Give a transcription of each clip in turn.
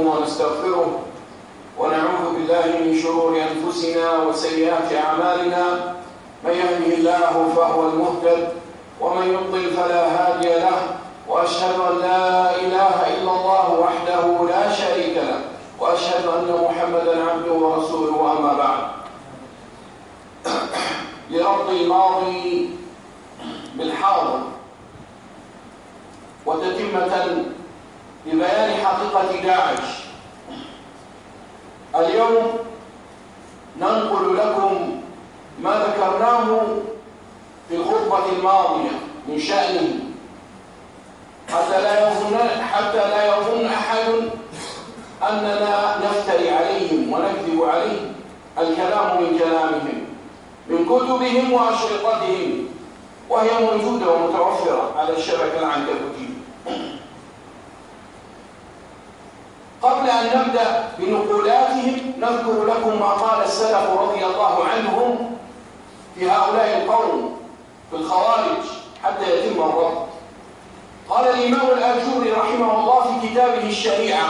ونستغفره ونعوذ بالله من شرور أنفسنا وسيئات أعمالنا. من يهده الله فهو المهتد ومن يضلل فلا هادي له، وأشهد أن لا إله إلا الله وحده لا شريك له، وأشهد أن محمدا عبده ورسوله. أما بعد، لربط الماضي بالحاضر وتتمة لبيان حقيقة داعش، اليوم ننقل لكم ما ذكرناه في الخطبة الماضية من شأنه، حتى لا يظن أحد أننا نفتري عليهم ونكذب عليهم. الكلام من كلامهم، من كتبهم وأشرطتهم، وهي موجودة ومتوفرة على الشبكة العنكبوتية. قبل أن نبدأ بنقولاتهم نذكر لكم ما قال السلف رضي الله عنهم في هؤلاء القوم في الخوارج حتى يتم الربط. قال الإمام الآجوري رحمه الله في كتابه الشريعة: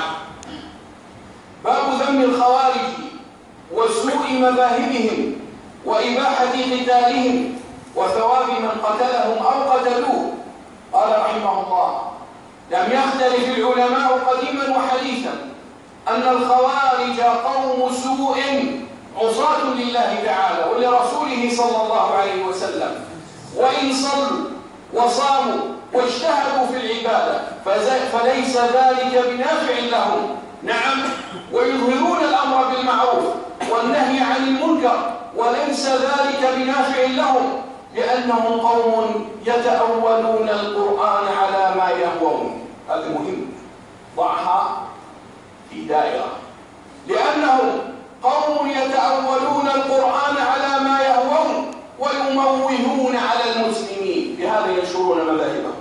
باب ذم الخوارج وسوء مذاهبهم وإباحة قتالهم وثواب من قتلهم أو قتلوه. قال رحمه الله: لم يختلف العلماء قديما وحديثا أن الخوارج قوم سوء عصاة لله تعالى ولرسوله صلى الله عليه وسلم، وإن صلوا وصاموا واجتهدوا في العبادة فليس ذلك بنافع لهم. نعم، ويظهرون الأمر بالمعروف والنهي عن المنكر، وليس ذلك بنافع لهم، لأنهم قوم يتأولون القرآن على ما يهوون. هذا مهم، ضعها في دائرة. لأنهم قوم يتأولون القرآن على ما يهوون ويموهون على المسلمين، بهذا ينشرون مذاهبهم،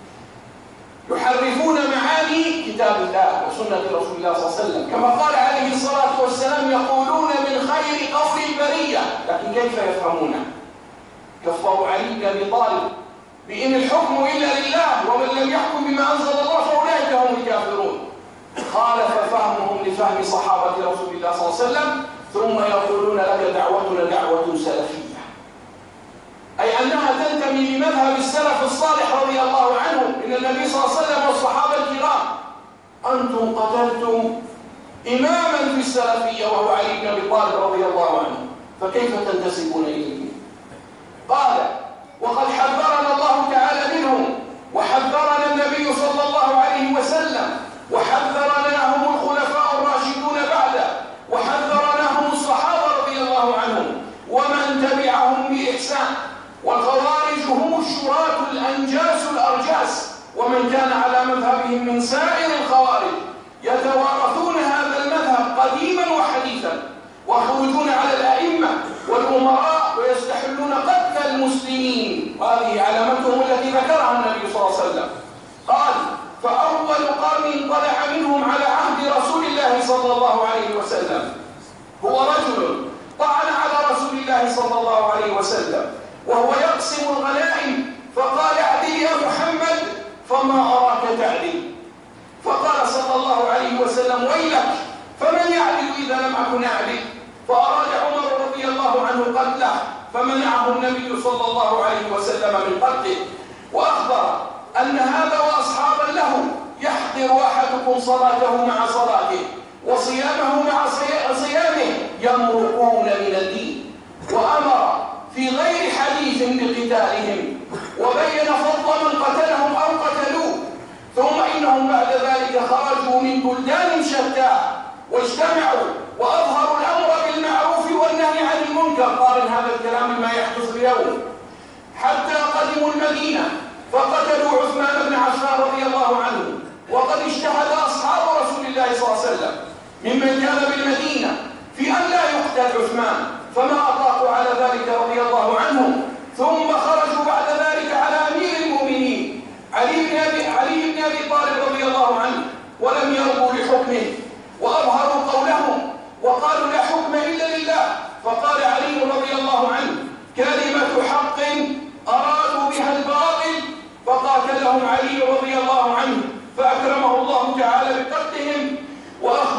يحرفون معاني كتاب الله وسنة رسول الله صلى الله عليه وسلم، كما قال عليه الصلاة والسلام: يقولون من خير قول البرية. لكن كيف يفهمونه؟ كفروا علي بن أبي طالب بإن الحكم إلا لله ومن لم يحكم بما أنزل الله فأولئك هم الكافرون. خالف فهمهم لفهم صحابة رسول الله صلى الله عليه وسلم، ثم يقولون لك دعوتنا دعوة سلفية، أي أنها تنتمي لمذهب السلف الصالح رضي الله عنهم، إن النبي صلى الله عليه وسلم والصحابة الكرام. أنتم قتلتم إماما في السلفية وهو علي بن أبي طالب رضي الله عنه، فكيف تنتسبون إليه؟ قال: وقد حذرنا الله تعالى منهم، وحذرنا النبي صلى الله عليه وسلم، وحذرناهم الخلفاء الراشدون بعده، وحذرناهم الصحابة رضي الله عنهم ومن تبعهم بإحسان. والخوارج هم الشراة الأنجاس الأرجاس، ومن كان على مذهبهم من سائر الخوارج، يتوارثون هذا المذهب قديما وحديثا، ويخرجون على الأئمة والأمراء ويستحلون قتل المسلمين، وهذه علامتهم التي ذكرها النبي صلى الله عليه وسلم. قال: فأول قرن طلع منهم على عهد رسول الله صلى الله عليه وسلم هو رجل طعن على رسول الله صلى الله عليه وسلم وهو يقسم الغنائم، فقال: اعدل يا محمد فما أراك تعدل. فقال صلى الله عليه وسلم: ويلك، فمن يعدل إذا لم أكن أعدل؟ فأراد عمر رضي الله عنه قتله، فمنعه النبي صلى الله عليه وسلم من قتله، وأخبر أن هذا وأصحابا له يحقر أحدكم صلاته مع صلاته وصيامه مع صيامه، يمرقون من الدين. وأمر في غير حديث بقتالهم، وبين فضل من قتلهم أو قتلوه. ثم إنهم بعد ذلك خرجوا من بلدان شتى واجتمعوا وأظهروا الأمر بالمعروف والنهي عن المنكر. قارن هذا الكلام بما يحدث اليوم، حتى قدموا المدينة فقتلوا عثمان بن عفان رضي الله عنه، وقد اجتهد أصحاب رسول الله صلى الله عليه وسلم ممن كان بالمدينة في أن لا يقتل عثمان، فما أطاقوا على ذلك رضي الله عنهم. ثم خرجوا بعد ذلك على أمير المؤمنين علي بن أبي طالب رضي الله عنه، ولم يرضوا لحكمه وأظهروا قولهم وقالوا: لا حكم إلا لله. فقال علي رضي الله عنه: كلمة حق أرادوا بها الباطل. فقاتلهم علي رضي الله عنه، فأكرمه الله تعالى بقتلهم، وأخذ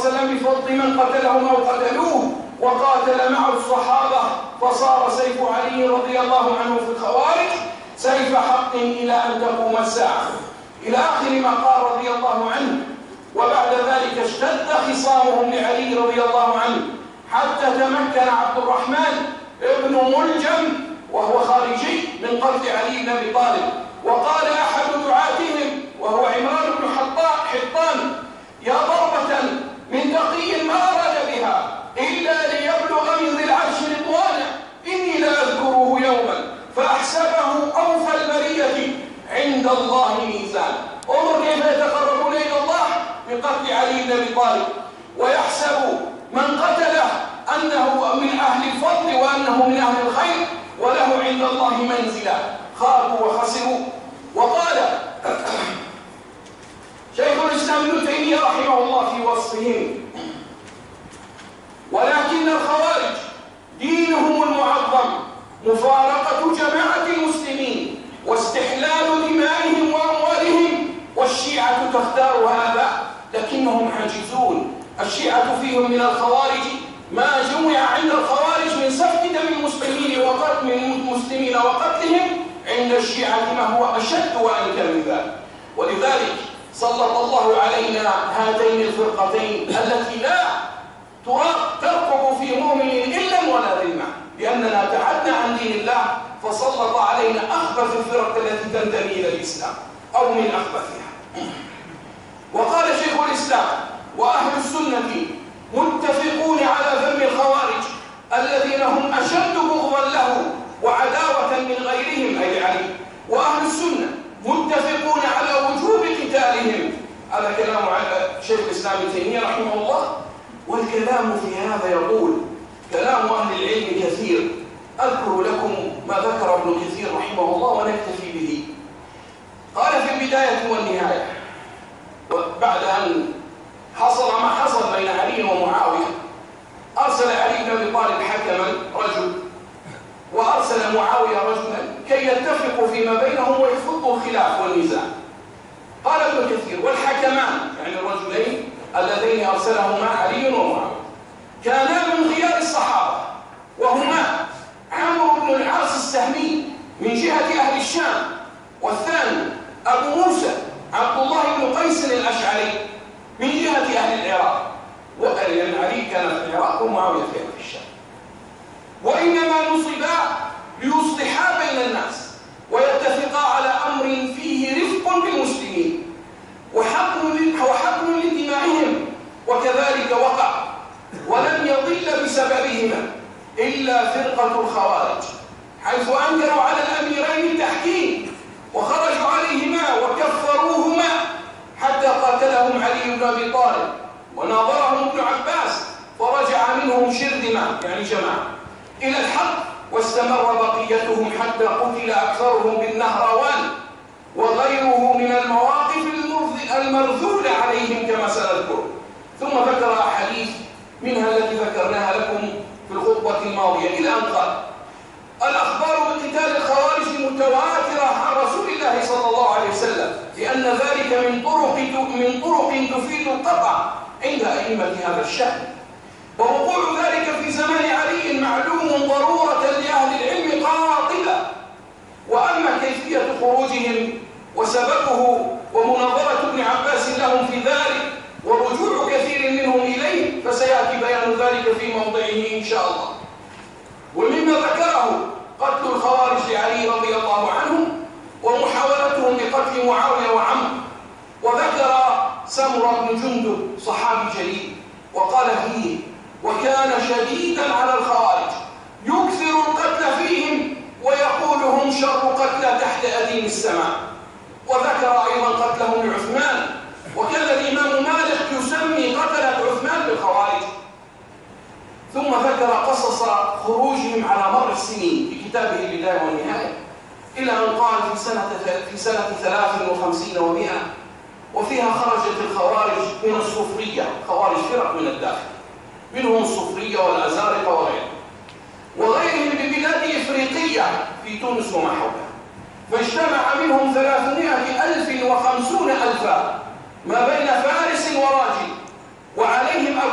وسلم بفضل من قتلهم أو قتلوه، وقاتل معه الصحابة، فصار سيف علي رضي الله عنه في الخوارج سيف حق إلى أن تقوم الساعة، إلى آخر ما قال رضي الله عنه. وبعد ذلك اشتد خصامهم لعلي رضي الله عنه حتى تمكن عبد الرحمن ابن ملجم وهو خارجي من قتل علي بن أبي طالب. وقال أحد دعاتهم وهو عمران بن حطان: يا ضربة من تقي ما أراد بها إلا ليبلغ من ذي العرش رضوانه، إني لا أذكره يوما فأحسبه أوفى البرية عند الله ميزان. انظر كيف يتقربون إلى الله بقتل علي بن أبي طالب، ويحسب من قتله أنه من أهل الفضل وأنه من أهل الخير، وله عند الله منزلة. خابوا وخسروا. وقال شيخ الإسلام ابن تيمية رحمه الله في وصفهم: ولكن الخوارج دينهم المعظم مفارقة جماعة المسلمين واستحلال دمائهم وأموالهم، والشيعة تختار هذا لكنهم عاجزون. الشيعة فيهم من الخوارج ما جمع عند الخوارج من سفك دم المسلمين وقتلهم، عند الشيعة ما هو أشد وأنكى من ذلك. ولذلك سلط الله علينا هاتين الفرقتين التي لا ترقب في مؤمن إلا ولا ذمة، لأننا ابتعدنا عن دين الله، فسلط علينا أخبث الفرق التي تنتمي إلى الإسلام أو من أخبثها. وقال شيخ الإسلام: وأهل السنة متفقون على ذم الخوارج الذين هم أشد بغضا له وعداوة من غيرهم أي علي، وأهل السنة متفقون على وجوب قتالهم. هذا كلام على شيخ الإسلام ابن تيمية رحمه الله. والكلام في هذا يقول كلام أهل العلم كثير، أذكر لكم ما ذكر ابن كثير رحمه الله ونكتفي به. قال في البداية والنهاية: بعد أن حصل ما حصل بين علي ومعاوية، أرسل علي بن أبي طالب حكما رجل، وأرسل معاوية رجلا كي يتفقوا فيما بينهم ويفضوا الخلاف والنزاع. قال ابن كثير: والحكمان يعني الرجلين اللذين أرسلهما علي ومعاوية كانا من خيار الصحابة، وهما عمرو بن العاص السهمي من جهة أهل الشام، والثاني أبو موسى عبد الله بن قيس الأشعري من جهة أهل العراق، لأن علي كان في العراق ومعاوية في الشام. وإنما نصبا ليصلحا بين الناس ويتفقا على أمر فيه رفق بالمسلمين وحقن لدمائهم، وكذلك وقع، ولم يضل بسببهما إلا فرقة الخوارج، حيث أنكروا على الأميرين التحكيم وخرجوا عليهما وكفروهما حتى قاتلهم علي بن أبي طالب وناظرهم ابن عباس، فرجع منهم شرذمة يعني جماعة إلى الحق، واستمر بقيتهم حتى قتل أكثرهم بالنهروان وغيره من المواقف المرذولة عليهم كما سنذكر. ثم ذكر أحاديث منها التي ذكرناها لكم في الخطبة الماضية، إلى أن قال: الأخبار بقتال الخوارج متواترة عن رسول الله صلى الله عليه وسلم، لأن ذلك من طرق تفيد القطع عند أئمة هذا الشأن، ووقوع ذلك في زمان علي معلوم ضرورة لأهل العلم قاطبة. وأما كيفية خروجهم وسببه ومناظرة ابن عباس لهم في ذلك ورجوع كثير منهم إليه فسيأتي بيان ذلك في موضعه إن شاء الله. ومما ذكره قتل الخوارج لعلي رضي الله عنه ومحاولتهم لقتل معاوية وعمرو. وذكر سمرة بن جندب صحابي جليل وقال فيه: وكان شديدا على الخوارج يكثر القتل فيهم ويقول هم شر قتلى تحت أديم السماء. وذكر أيضا قتلهم لعثمان، وكان الإمام مالك يسمي قتلة عثمان بالخوارج. ثم ذكر قصص خروجهم على مر السنين في كتابه البداية والنهاية، إلى أن قال في سنة 53 و100 وفيها خرجت الخوارج من الصوفية، خوارج فرق من الداخل، منهم الصوفية والأزارقة وغيرهم ببلاد إفريقية في تونس وما حولها، فاجتمع منهم 350,000 ما بين فارس وراجل، وعليهم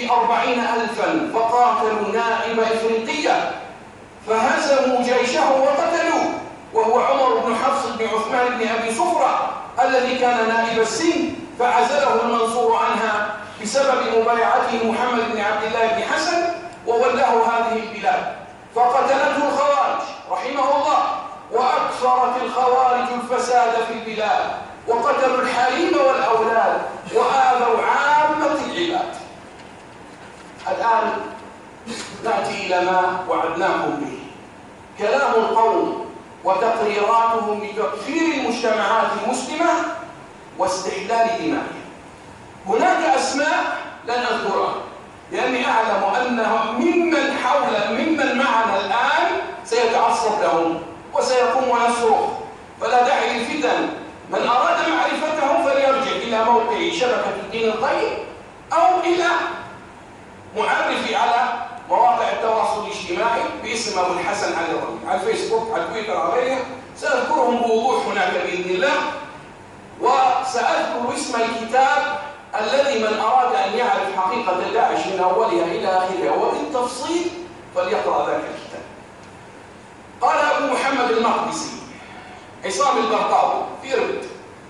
40,000 فقاتلوا نائب إفريقية فهزموا جيشه وقتلوه، وهو عمر بن حفص بن عثمان بن أبي صفرة الذي كان نائب السن، فعزله المنصور عنها بسبب مبايعته محمد بن عبد الله بن حسن وولاه هذه البلاد، فقتلته الخوارج رحمه الله، وأكثرت الخوارج الفساد في البلاد، وقتلوا الحريم والأولاد وآذوا عامة العباد. الآن نأتي إلى ما وعدناكم به، كلام القوم وتقريراتهم بتكفير المجتمعات المسلمة واستحلال دمائها. هناك أسماء لن أذكرها لأني أعلم أنهم ممن معنا الآن سيتعصب لهم وسيقوم ويصرخ، فلا داعي للفتن. من أراد معرفتهم فليرجع إلى موقع شبكة الدين القيم أو إلى معرفي على مواقع التواصل الاجتماعي باسم أبو الحسن علي الربيع على الفيسبوك على تويتر على غيرها، سأذكرهم بوضوح هناك بإذن الله، وسأذكر اسم الكتاب الذي من أراد أن يعرف حقيقة داعش من أولها إلى آخرها وبالتفصيل فليقرأ ذاك الكتاب. قال أبو محمد المقدسي عصام البرقاوي في ربط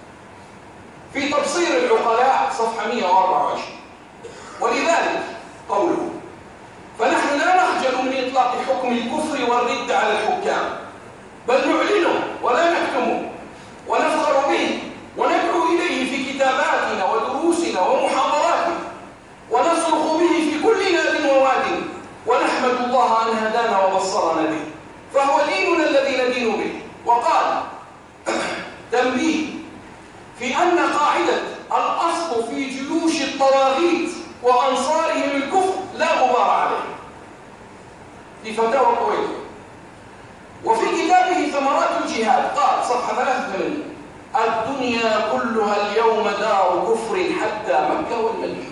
في تبصير العقلاء صفحة 124، ولذلك قوله: فنحن لا نخجل من إطلاق حكم الكفر والرد على الحكام، بل نعلنه ولا نكتمه ونفخر به وندعو إليه في كتاباتنا ودروسنا ومحاضراتنا، ونصرخ به في كل ناد وواد، ونحمد الله أن هدانا وبصرنا به، فهو ديننا الذي ندين به. وقال: تنبيه في أن قاعدة الأصل في جيوش الطواغيت وأنصارهم الكفر لا غبار عليه، في فتاوى الكويت. وفي كتابه ثمرات الجهاد قال صفحة 83: الدنيا كلها اليوم دار كفر حتى مكة والمدينة.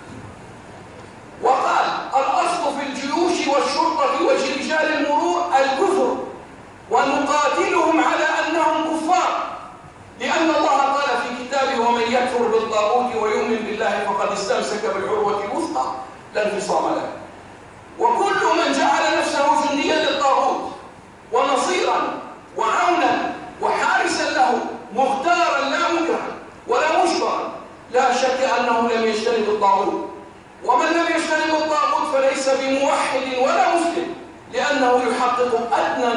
وقال: الأصل في الجيوش والشرطة ورجال المرور الكفر، ونقاتلهم على أنهم كفار، لأن الله قال في كتابه: ومن يكفر بالطاغوت ويؤمن بالله فقد استمسك بالعروة الوثقى لا انفصام لها. وكل من جعل نفسه جنديا للطاغوت ونصيرا وعونا وحارسا له مختارا لا مكرها ولا مجبرا، لا شك أنه لم يجتنب الطاغوت، ومن لم يجتنب الطاغوت فليس بموحد ولا مسلم، لأنه لم يحقق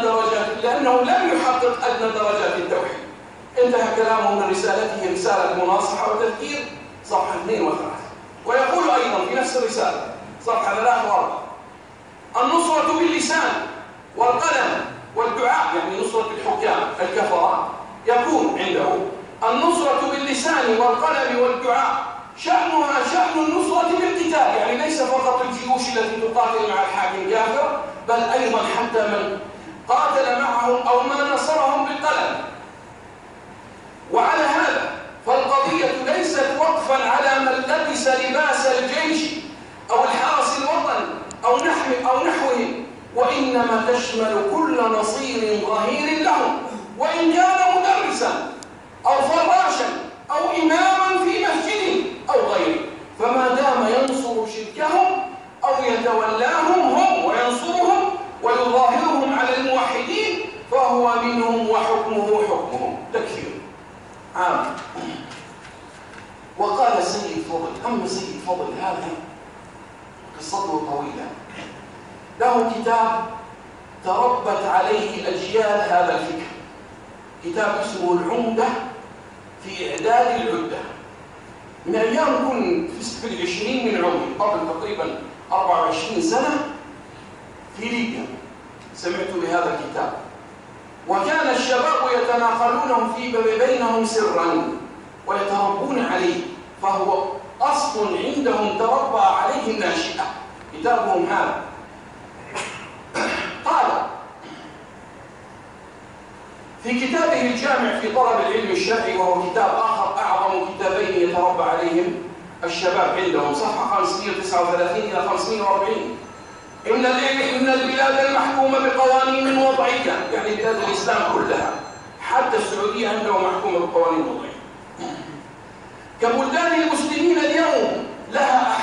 أدنى درجات التوحيد. انتهى كلامه من رسالته رسالة مناصحة وتذكير صفحة 2 و3. ويقول أيضا في نفس الرسالة صفحة 3 و4: النصرة باللسان والقلم والدعاء، يعني نصرة الحكام الكفرة يكون عنده النصرة باللسان والقلم والدعاء، شأنها شأن النصرة بالقتال، يعني ليس فقط الجيوش التي تقاتل مع الحاكم كافر، بل أيضا حتى من قاتل معهم أو ما نصرهم بالقلم. وعلى هذا فالقضية ليست وقفا على من لبس لباس الجيش أو الحرس الوطني أو نحوهم، وإنما تشمل كل نصير ظهير لهم، وإن كان مدرسا أو فراشا أو إماما في مسجد أو غيره، فما دام ينصر شركهم أو يتولاهم هم وينصرهم ويظاهرهم على الموحدين فهو منهم وحكمه حكمهم. تكفير عام. وقال سيد فضل، أما سيد فضل هذا قصته طويلة، له كتاب تربت عليه أجيال هذا الفكر، كتاب اسمه العمدة في إعداد العدة. من أيام كنت في 20 من عمري، قبل تقريبا 24 سنة في ليبيا، سمعت بهذا الكتاب، وكان الشباب يتناقلونه بينهم سرا ويتربون عليه، فهو أصل عندهم تربى عليه الناشئة، كتابهم هذا. قال في كتابه الجامع في طلب العلم الشرعي، وهو كتاب آخر أعظم كتابين يتربى عليهم الشباب عندهم، صفحة 539 إلى 540: إن البلاد المحكومة بقوانين وضعية، يعني بلاد الإسلام كلها حتى السعودية عندهم محكومة بقوانين وضعية، كبلدان المسلمين اليوم لها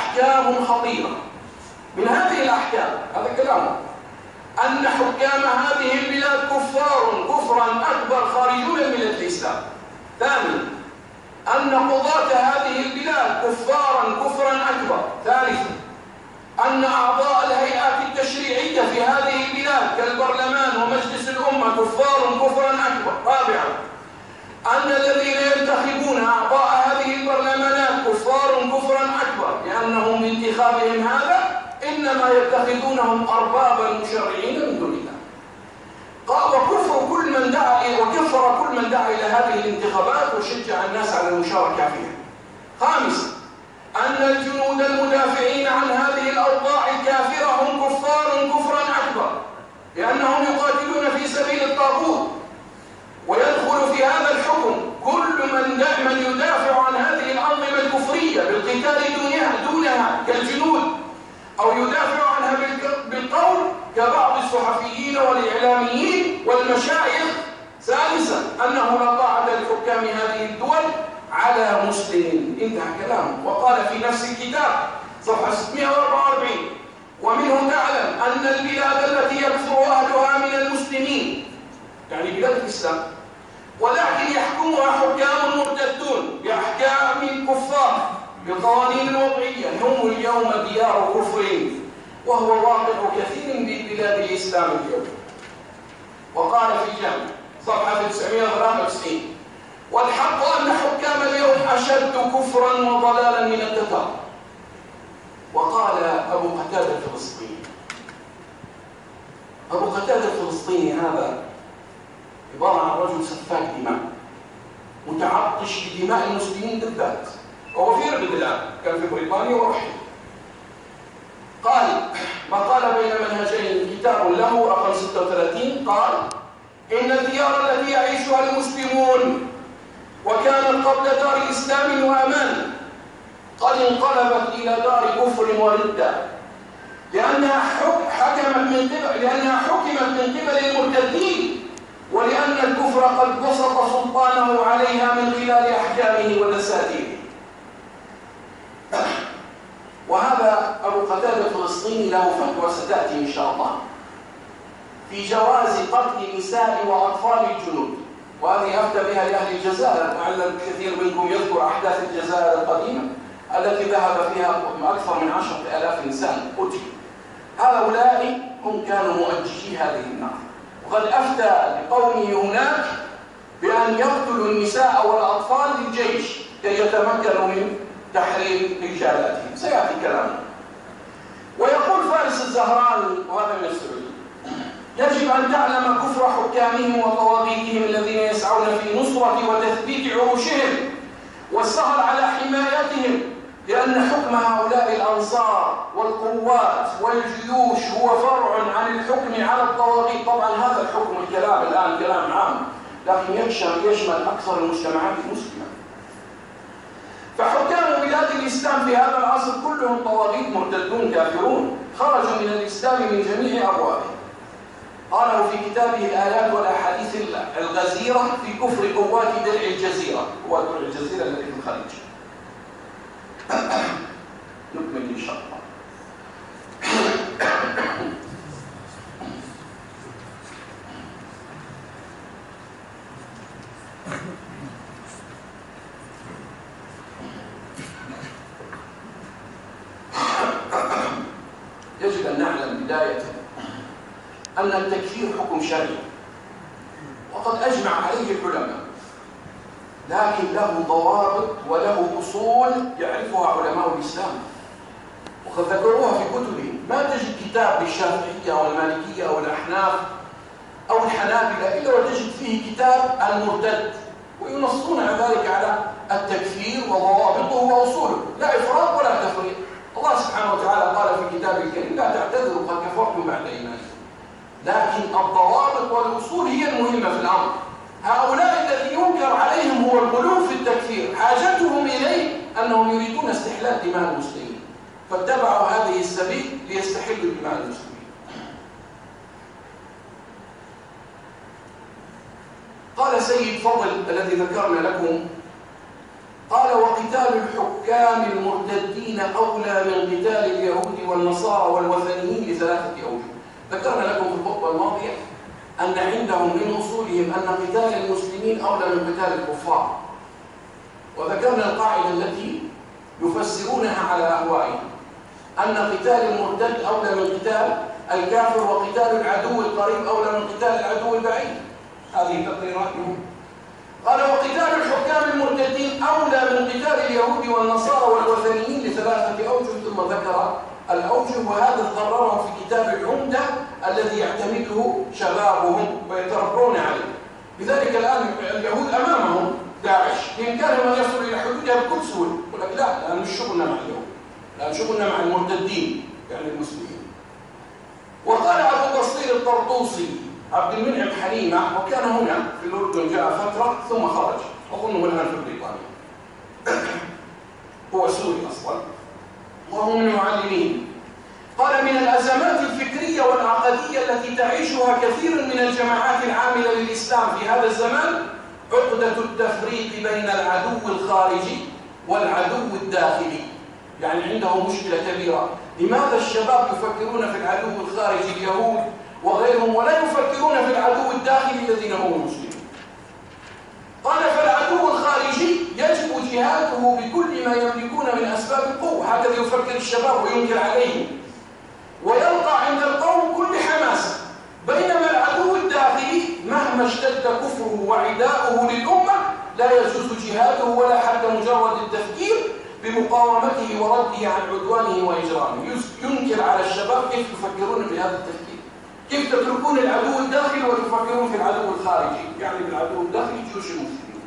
أحكام خطيرة. من هذه الأحكام، هذا كلامه، أن حكام هذه البلاد كفار كفرا أكبر خارجون من الإسلام. ثانيا، أن قضاة هذه البلاد كفارا كفرا أكبر. ثالثا، أن أعضاء الهيئات التشريعية في هذه البلاد كالبرلمان ومجلس الأمة كفار كفرا أكبر. رابعا، أن الذين ينتخبون أعضاء هذه البرلمانات كفار كفرا أكبر، لأنهم بانتخابهم هذا إنما يتخذونهم أربابا مشرعين من دون الله. وكفر كل من دعا إلى هذه الانتخابات وشجع الناس على المشاركة فيها. خامسا، أن الجنود المدافعين عن هذه الأوضاع الكافرة هم كفار كفرا أكبر، لأنهم يقاتلون في سبيل الطاغوت. ويدخل في هذا الحكم كل من يدافع عن هذه الأنظمة الكفرية بالقتال دونها كالجنود، أو يدافع عنها بالقول كبعض الصحفيين والإعلاميين والمشايخ. سادسا، أنه لا طاعة لحكام هذه الدول على مسلم. انتهى كلامه. وقال في نفس الكتاب صفحة 644: ومنه تعلم أن البلاد التي يكثر أهلها من المسلمين، يعني بلاد الإسلام، ولكن يحكمها حكام مرتدون بأحكام الكفار بالقوانين الوضعية، هم اليوم ديار كفر، وهو واقع كثير من بلاد الإسلام اليوم. وقال في جامع صفحة 993: والحق أن حكام اليوم أشد كفرا وضلالا من التتار. وقال أبو قتادة الفلسطيني، أبو قتادة الفلسطيني هذا عبارة عن رجل سفاك دماء متعطش بدماء المسلمين بالذات، وهو في إربد الآن، كان في بريطانيا ورحل. قال ما قال بين منهجين، كتاب له رقم 36، قال: إن الديار التي يعيشها المسلمون وكانت قبل دار الإسلام وأمان قد انقلبت إلى دار كفر وردة، لأنها حكمت من قبل المرتدين، ولأن الكفر قد بسط سلطانه عليها من خلال أحكامه ودساتيره. وهذا أبو قتادة الفلسطيني له فتوى ستأتي إن شاء الله في جواز قتل النساء وأطفال الجنود، وهذه أفتى بها لأهل الجزائر، لعل الكثير منكم يذكر أحداث الجزائر القديمة التي ذهب فيها أكثر من 10,000 إنسان قتل. هؤلاء هم كانوا مؤججي هذه النار، وقد أفتى لقومه هناك بأن يقتلوا النساء والأطفال للجيش كي يتمكنوا من تحرير رجالاتهم. سيأتي كلامه. ويقول فارس الزهراني، وهذا من السعودية: يجب أن تعلم كفر حكامهم وطواغيتهم الذين يسعون في نصرة وتثبيت عروشهم والسهر على حمايتهم، لأن حكم هؤلاء الأنصار والقوات والجيوش هو فرع عن الحكم على الطواغيت. طبعا هذا الحكم، الكلام الآن كلام عام، لكن يشمل أكثر المجتمعات المسلمة. فحكام بلاد الإسلام في هذا العصر كلهم طواغيت مرتدون كافرون، خرجوا من الإسلام من جميع أبوابه. قاله في كتابه الآيات والأحاديث الغزيرة في كفر قوات درع الجزيرة، قوات درع الجزيرة التي في الخليج. نكمل إن شاء الله. يجب أن نعلم بداية أن التكفير حكم شرعي، وقد أجمع عليه العلماء، لكن له ضوابط وله أصول يعرفها علماء الإسلام، وقد ذكروها في كتبهم. ما تجد كتاب للشافعية والمالكية والأحناف أو الحنابلة إلا وتجد فيه كتاب المرتد، وينصون ذلك على التكفير وضوابطه وأصوله، لا إفراط ولا تفريط. الله سبحانه وتعالى قال في كتابه الكريم: لا تعتذروا قد كفرتم بعد إيمانكم. لكن الضوابط والأصول هي المهمة في الأمر. هؤلاء الذي ينكر عليهم هو الغلو في التكفير، حاجتهم إليه أنهم يريدون استحلال دماء المسلمين، فاتبعوا هذه السبيل ليستحلوا دماء المسلمين. قال سيد فضل الذي ذكرنا لكم، قال: وقد وقتال الحكام المرتدين أولى من قتال اليهود والنصارى والوثنيين لثلاثة أوجه. ذكرنا لكم في الخطبة الماضية أن عندهم من أصولهم أن قتال المسلمين أولى من قتال الكفار، وذكرنا القاعدة التي يفسرونها على أهوائهم، أن قتال المرتد أولى من قتال الكافر، وقتال العدو القريب أولى من قتال العدو البعيد. هذه تقريراتهم. قال وقتال الحكام المرتدين أولى من قتال اليهود والنصارى والوثنيين لثلاثة أوجه، ثم ذكر الأوجه، وهذا قرره في كتاب العمدة الذي يعتمده شبابهم ويتربون عليه. لذلك الآن اليهود أمامهم داعش بإمكانهم أن يصلوا إلى حدودها بكل سهولة، يقول لك لا الآن مش شغلنا مع اليهود، الآن شغلنا مع المرتدين يعني المسلمين. وقال أبو بصير الطرطوسي عبد المنعم حليمة، وكان هنا في الأردن جاء فترة ثم خرج، أظنه الآن في بريطانيا، هو سوري أصلا وهو من المعلمين. قال من الأزمات الفكرية والعقدية التي تعيشها كثير من الجماعات العاملة للإسلام في هذا الزمان عقدة التفريق بين العدو الخارجي والعدو الداخلي. يعني عنده مشكلة كبيرة، لماذا الشباب يفكرون في العدو الخارجي اليهود وغيرهم ولا يفكرون في العدو الداخلي الذين هم المسلمين؟ قال فالعدو الخارجي يجب جهاده بكل ما يملكون من أسباب القوة، هكذا يفكر الشباب وينكر عليهم، ويلقى عند القوم كل حماسة، بينما العدو الداخلي مهما اشتد كفره وعداؤه للأمة لا يجوز جهاده ولا حتى مجرد التفكير بمقاومته ورده عن عدوانه وإجرامه. ينكر على الشباب كيف يفكرون بهذا التفكير، كيف تتركون العدو الداخلي وتفكرون في العدو الخارجي، يعني بالعدو الداخلي جيوش المسلمين.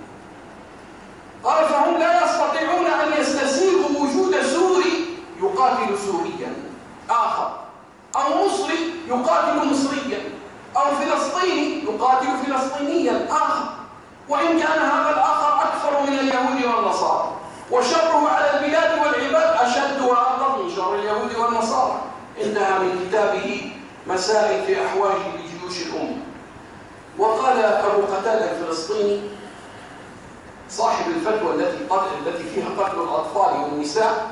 قال فهم لا يستطيعون أن يستسيغوا وجود سوري يقاتل سوريا آخر، أو مصري يقاتل مصريا، أو فلسطيني يقاتل فلسطينيا آخر، وإن كان هذا الآخر أكثر من اليهود والنصارى، وشره على البلاد والعباد أشد وأعظم من شر اليهود والنصارى. انتهى من كتابه مسائل في أحواج لجيوش الأمة. وقال أبو قتادة الفلسطيني صاحب الفتوى التي فيها قتل الأطفال والنساء،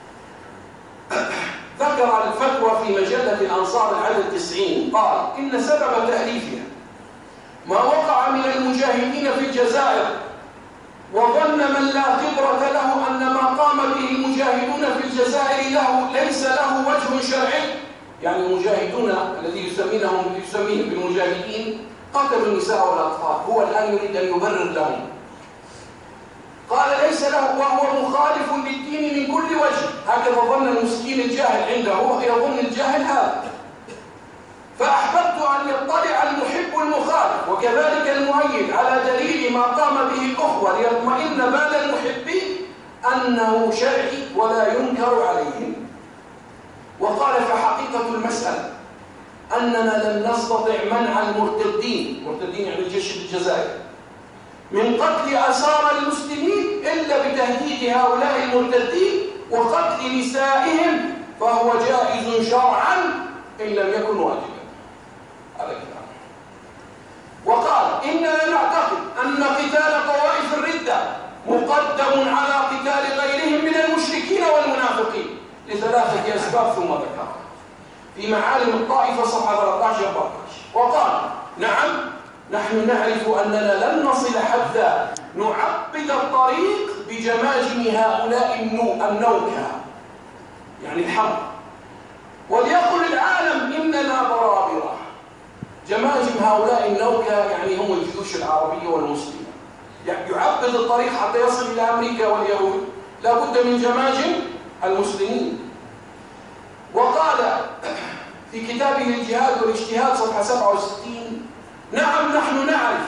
ذكر الفتوى في مجلة الأنصار العدد 90، قال إن سبب تأليفها ما وقع من المجاهدين في الجزائر، وظن من لا خبرة له أن ما قام به المجاهدون في الجزائر ليس له وجه شرعي. يعني المجاهدون الذي يسميهم بالمجاهدين قتلوا النساء والأطفال، هو الآن يريد أن يبرر لهم. قال ليس له وهو مخالف للدين من كل وجه، هكذا ظن المسكين الجاهل عنده، هو يظن الجاهل هذا. فأحببت أن يطلع المحب المخالف وكذلك المؤيد على دليل ما قام به الأخوة ليطمئن بال المحبين أنه شرعي ولا ينكر عليهم. وقال فحقيقة المسألة أننا لم نستطع منع المرتدين يعني الجيش الجزائري من قتل أسارى المسلمين إلا بتهديد هؤلاء المرتدين وقتل نسائهم، فهو جائز شرعا إن لم يكن واجبا. هذا كلام. وقال إننا نعتقد أن قتال طوائف الردة مقدم على قتال غيرهم من المشركين والمنافقين لثلاثة أسباب ثم ذكرها في معالم الطائفة صفحة 13-14. وقال نعم نحن نعرف أننا لن نصل حتى نعقد الطريق بجماجم هؤلاء النوكة يعني الحرب، وليقل العالم إننا برابرة. جماجم هؤلاء النوكة يعني هم الجيوش العربية والمسلمة. يعقد الطريق حتى يصل إلى أمريكا واليهود، لا بد من جماجم المسلمين. وقال في كتابه الجهاد والاجتهاد صفحة 67 نعم نحن نعرف.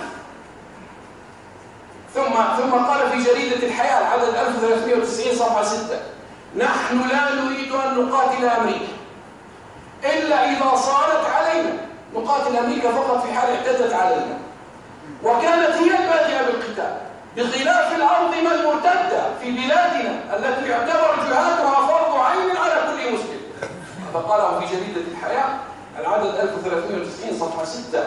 ثم قال في جريدة الحياة العدد 1390 صفحة 6 نحن لا نريد أن نقاتل أمريكا إلا إذا صارت علينا، نقاتل أمريكا فقط في حال اعتدت علينا وكانت هي البادئة بالقتال، بخلاف الأرض المرتدة في بلادنا التي يعتبر جهادها فرض عين على كل مسلم. هذا قاله في جريدة الحياة العدد 1390 صفحة 6.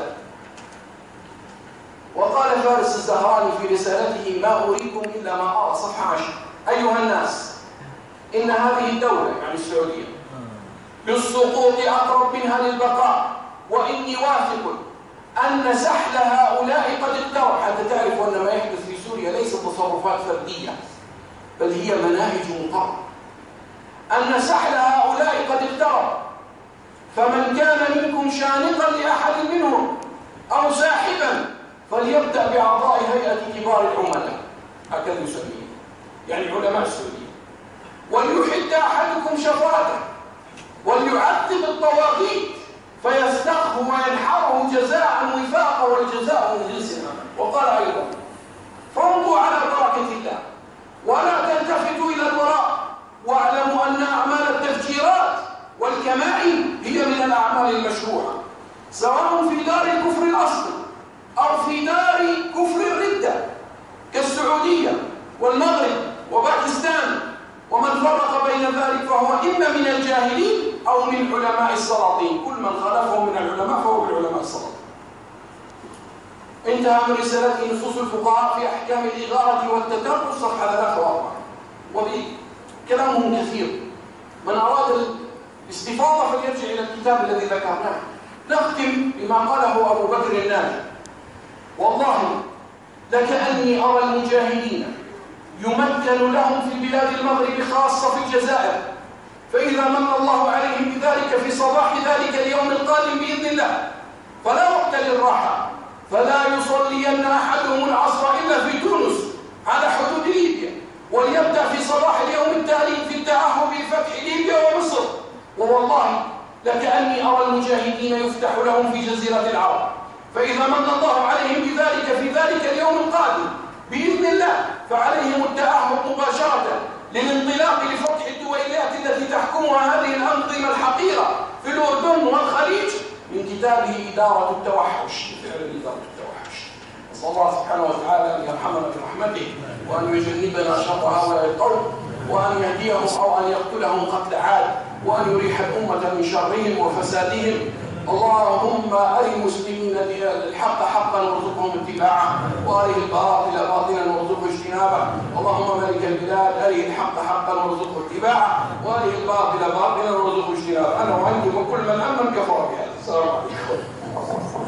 وقال فارس الزهراني في رسالته ما أريكم إلا ما أرى صفحة 10 أيها الناس، إن هذه الدولة يعني السعودية للسقوط أقرب منها للبقاء، وإني واثق أن سحل هؤلاء قد اقترب. حتى تعرفوا أن ما يحدث في سوريا ليس تصرفات فردية، بل هي مناهج مقررة. أن سحل هؤلاء قد اقترب، فمن كان منكم شانقا لأحد منهم أو ساحبا فليبدأ بأعضاء هيئة كبار العملاء، هكذا يسميه، يعني علماء السعودية، وليحد أحدكم شفاته وليعذب الطواغيت فيستخف وينحره جزاء وفاقا والجزاء من جنس العمل. وقال أيضا: فامضوا على بركة الله ولا تلتفتوا إلى الوراء، واعلموا أن أعمال التفجيرات والكمائن هي من الأعمال المشروعة، سواء في دار الكفر الأصلي أو في دار كفر الردة كالسعودية والمغرب وباكستان. ومن فرق بين ذلك فهو إما من الجاهلين أو من علماء السلاطين، كل من خالفهم من العلماء فهو من علماء السلاطين. انتهى من رسالته نصوص الفقهاء في أحكام الإغارة والتترك صفحة 3 و4، وكلامهم كثير. من أراد الاستفاضة فليرجع إلى الكتاب الذي ذكرناه. نختم بما قاله أبو بكر الناجي: والله لكأني أرى المجاهدين يمكن لهم في بلاد المغرب خاصة في الجزائر، فإذا من الله عليهم بذلك في صباح ذلك اليوم القادم بإذن الله فلا وقت للراحة، فلا يصلين أحدهم العصر إلا في تونس على حدود ليبيا، وليبدأ في صباح اليوم التالي في التأهب لفتح ليبيا ومصر. ووالله لكأني أرى المجاهدين يفتح لهم في جزيرة العرب، فإذا من الله عليهم بذلك في ذلك اليوم القادم بإذن الله فعليهم التأهب مباشرة للانطلاق لفتح الدويلات التي تحكمها هذه الأنظمة الحقيرة في الأردن والخليج، من كتابه إدارة التوحش، فعلا إدارة التوحش. نسأل الله سبحانه وتعالى أن يرحمنا برحمته، وأن يجنبنا شر هؤلاء القوم، وأن يهديهم أو أن يقتلهم قتل عاد، وأن يريح الأمة من شرهم وفسادهم. اللهم أرِ المسلمين الحق حقا وارزقهم اتباعه، وأرِ الباطل باطلا وارزقه اجتنابه. اللهم ملك البلاد أرِ الحق حقا وارزقه اتباعه، وأرِ الباطل باطلا وارزقه اجتنابه. أنا وأنتم وكل من أمن كفر بهذا. السلام عليكم.